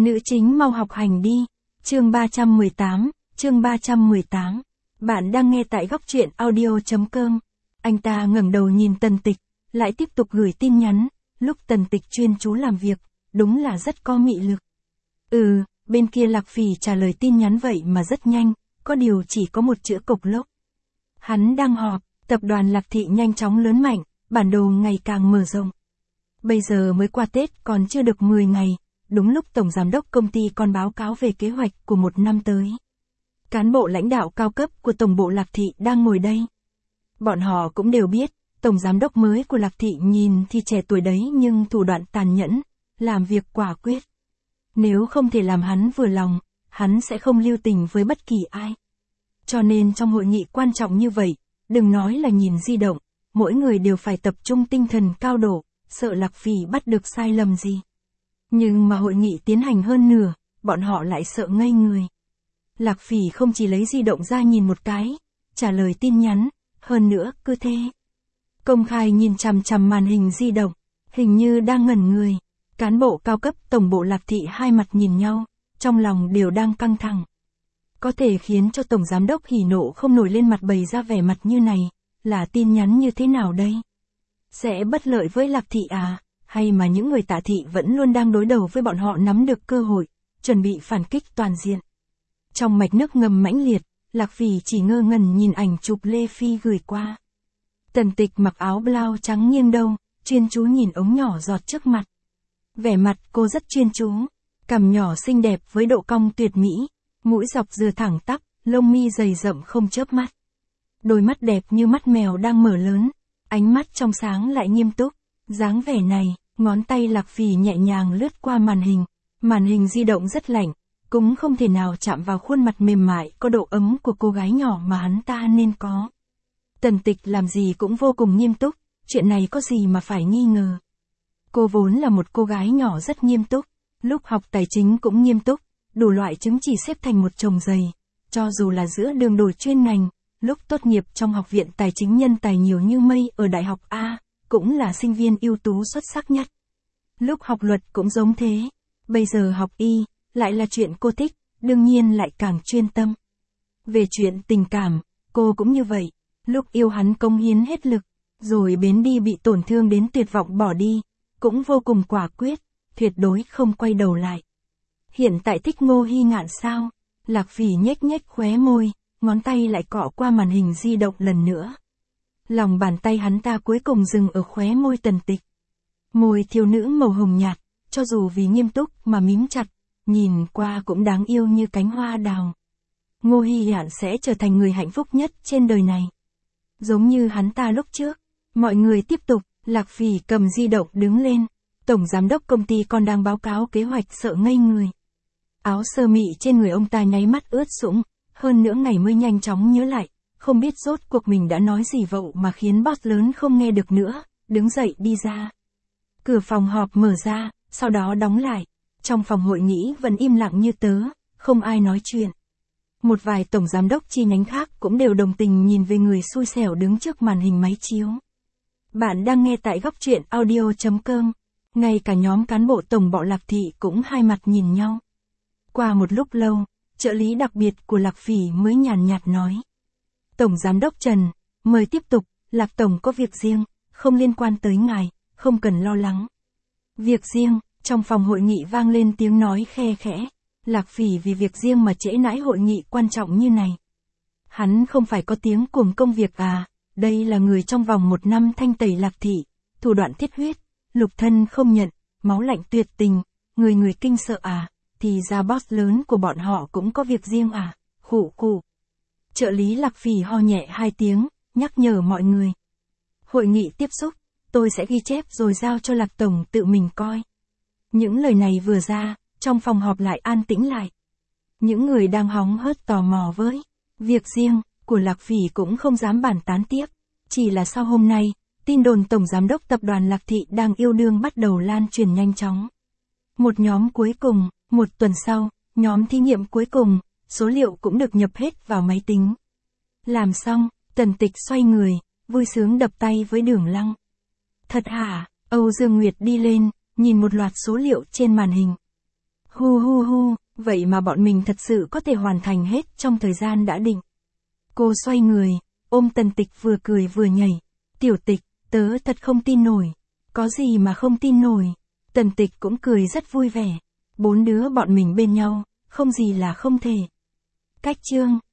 Nữ chính mau học hành đi. Chương 318. Bạn đang nghe tại góc truyện audio.com. Anh ta ngẩng đầu nhìn Tần Tịch, lại tiếp tục gửi tin nhắn. Lúc Tần Tịch chuyên chú làm việc, đúng là rất có mị lực. Bên kia Lạc Phỉ trả lời tin nhắn vậy mà rất nhanh, có điều chỉ có một chữ cộc lốc. Hắn đang họp, tập đoàn Lạc Thị nhanh chóng lớn mạnh, bản đồ ngày càng mở rộng. Bây giờ mới qua Tết còn chưa được 10 ngày, đúng lúc Tổng Giám đốc công ty còn báo cáo về kế hoạch của một năm tới. Cán bộ lãnh đạo cao cấp của Tổng bộ Lạc Thị đang ngồi đây. Bọn họ cũng đều biết, Tổng Giám đốc mới của Lạc Thị nhìn thì trẻ tuổi đấy nhưng thủ đoạn tàn nhẫn, làm việc quả quyết. Nếu không thể làm hắn vừa lòng, hắn sẽ không lưu tình với bất kỳ ai. Cho nên trong hội nghị quan trọng như vậy, đừng nói là nhìn di động, mỗi người đều phải tập trung tinh thần cao độ, sợ Lạc Phỉ bắt được sai lầm gì. Nhưng mà hội nghị tiến hành hơn nửa, bọn họ lại sợ ngây người. Lạc Phỉ không chỉ lấy di động ra nhìn một cái, trả lời tin nhắn, hơn nữa cứ thế. Công khai nhìn chằm chằm màn hình di động, hình như đang ngẩn người. Cán bộ cao cấp Tổng bộ Lạc Thị hai mặt nhìn nhau, trong lòng đều đang căng thẳng. Có thể khiến cho Tổng Giám đốc hỉ nộ không nổi lên mặt bày ra vẻ mặt như này, là tin nhắn như thế nào đây? Sẽ bất lợi với Lạc Thị à? Hay mà những người Tạ Thị vẫn luôn đang đối đầu với bọn họ nắm được cơ hội, chuẩn bị phản kích toàn diện. Trong mạch nước ngầm mãnh liệt, Lạc Phỉ chỉ ngơ ngẩn nhìn ảnh chụp Lê Phi gửi qua. Tần Tịch mặc áo blau trắng nghiêng đầu, chuyên chú nhìn ống nhỏ giọt trước mặt. Vẻ mặt cô rất chuyên chú, cằm nhỏ xinh đẹp với độ cong tuyệt mỹ, mũi dọc dừa thẳng tắp, lông mi dày rậm không chớp mắt. Đôi mắt đẹp như mắt mèo đang mở lớn, ánh mắt trong sáng lại nghiêm túc. Dáng vẻ này, ngón tay Lạc Phỉ nhẹ nhàng lướt qua màn hình di động rất lạnh, cũng không thể nào chạm vào khuôn mặt mềm mại có độ ấm của cô gái nhỏ mà hắn ta nên có. Tần Tịch làm gì cũng vô cùng nghiêm túc, chuyện này có gì mà phải nghi ngờ. Cô vốn là một cô gái nhỏ rất nghiêm túc, lúc học tài chính cũng nghiêm túc, đủ loại chứng chỉ xếp thành một chồng dày, cho dù là giữa đường đổi chuyên ngành, lúc tốt nghiệp trong học viện tài chính nhân tài nhiều như mây ở Đại học A, cũng là sinh viên ưu tú xuất sắc nhất. Lúc học luật cũng giống thế, bây giờ học y, lại là chuyện cô thích, đương nhiên lại càng chuyên tâm. Về chuyện tình cảm, cô cũng như vậy, lúc yêu hắn cống hiến hết lực, rồi bến đi bị tổn thương đến tuyệt vọng bỏ đi, cũng vô cùng quả quyết, tuyệt đối không quay đầu lại. Hiện tại thích Ngô Hy Ngạn sao? Lạc Phỉ nhếch nhếch khóe môi, ngón tay lại cọ qua màn hình di động lần nữa. Lòng bàn tay hắn ta cuối cùng dừng ở khóe môi Tần Tịch. Môi thiếu nữ màu hồng nhạt, cho dù vì nghiêm túc mà mím chặt, nhìn qua cũng đáng yêu như cánh hoa đào. Ngô Hy Ngạn sẽ trở thành người hạnh phúc nhất trên đời này. Giống như hắn ta lúc trước. Mọi người tiếp tục, Lạc Phỉ cầm di động đứng lên. Tổng Giám đốc công ty còn đang báo cáo kế hoạch sợ ngây người. Áo sơ mi trên người ông ta nháy mắt ướt sũng, hơn nửa ngày mới nhanh chóng nhớ lại, không biết rốt cuộc mình đã nói gì vậu mà khiến boss lớn không nghe được nữa, đứng dậy đi ra. Cửa phòng họp mở ra, sau đó đóng lại. Trong phòng hội nghị vẫn im lặng như tớ, không ai nói chuyện. Một vài tổng giám đốc chi nhánh khác cũng đều đồng tình nhìn về người xui xẻo đứng trước màn hình máy chiếu. Bạn đang nghe tại góc truyện audio.com. Ngay cả nhóm cán bộ tổng bộ Lạc Thị cũng hai mặt nhìn nhau. Qua một lúc lâu, trợ lý đặc biệt của Lạc Phỉ mới nhàn nhạt nói. Tổng Giám đốc Trần, mời tiếp tục, Lạc Tổng có việc riêng, không liên quan tới ngài, không cần lo lắng. Việc riêng, trong phòng hội nghị vang lên tiếng nói khe khẽ. Lạc Phỉ vì việc riêng mà trễ nãi hội nghị quan trọng như này. Hắn không phải có tiếng cuồng công việc à, đây là người trong vòng 1 năm thanh tẩy Lạc Thị, thủ đoạn thiết huyết, lục thân không nhận, máu lạnh tuyệt tình, người người kinh sợ à, thì ra boss lớn của bọn họ cũng có việc riêng à, khụ khụ. Trợ lý Lạc Phỉ ho nhẹ 2 tiếng, nhắc nhở mọi người. Hội nghị tiếp xúc, tôi sẽ ghi chép rồi giao cho Lạc Tổng tự mình coi. Những lời này vừa ra, trong phòng họp lại an tĩnh lại. Những người đang hóng hớt tò mò với việc riêng của Lạc Phỉ cũng không dám bàn tán tiếp. Chỉ là sau hôm nay, tin đồn Tổng Giám đốc Tập đoàn Lạc Thị đang yêu đương bắt đầu lan truyền nhanh chóng. Một nhóm cuối cùng, một tuần sau, nhóm thí nghiệm cuối cùng, số liệu cũng được nhập hết vào máy tính. Làm xong, Tần Tịch xoay người, vui sướng đập tay với Đường Lăng. Thật hả? Âu Dương Nguyệt đi lên, nhìn một loạt số liệu trên màn hình. Hu hu hu, vậy mà bọn mình thật sự có thể hoàn thành hết trong thời gian đã định. Cô xoay người, ôm Tần Tịch vừa cười vừa nhảy. Tiểu Tịch, tớ thật không tin nổi. Có gì mà không tin nổi. Tần Tịch cũng cười rất vui vẻ. 4 đứa bọn mình bên nhau, không gì là không thể. Cách chương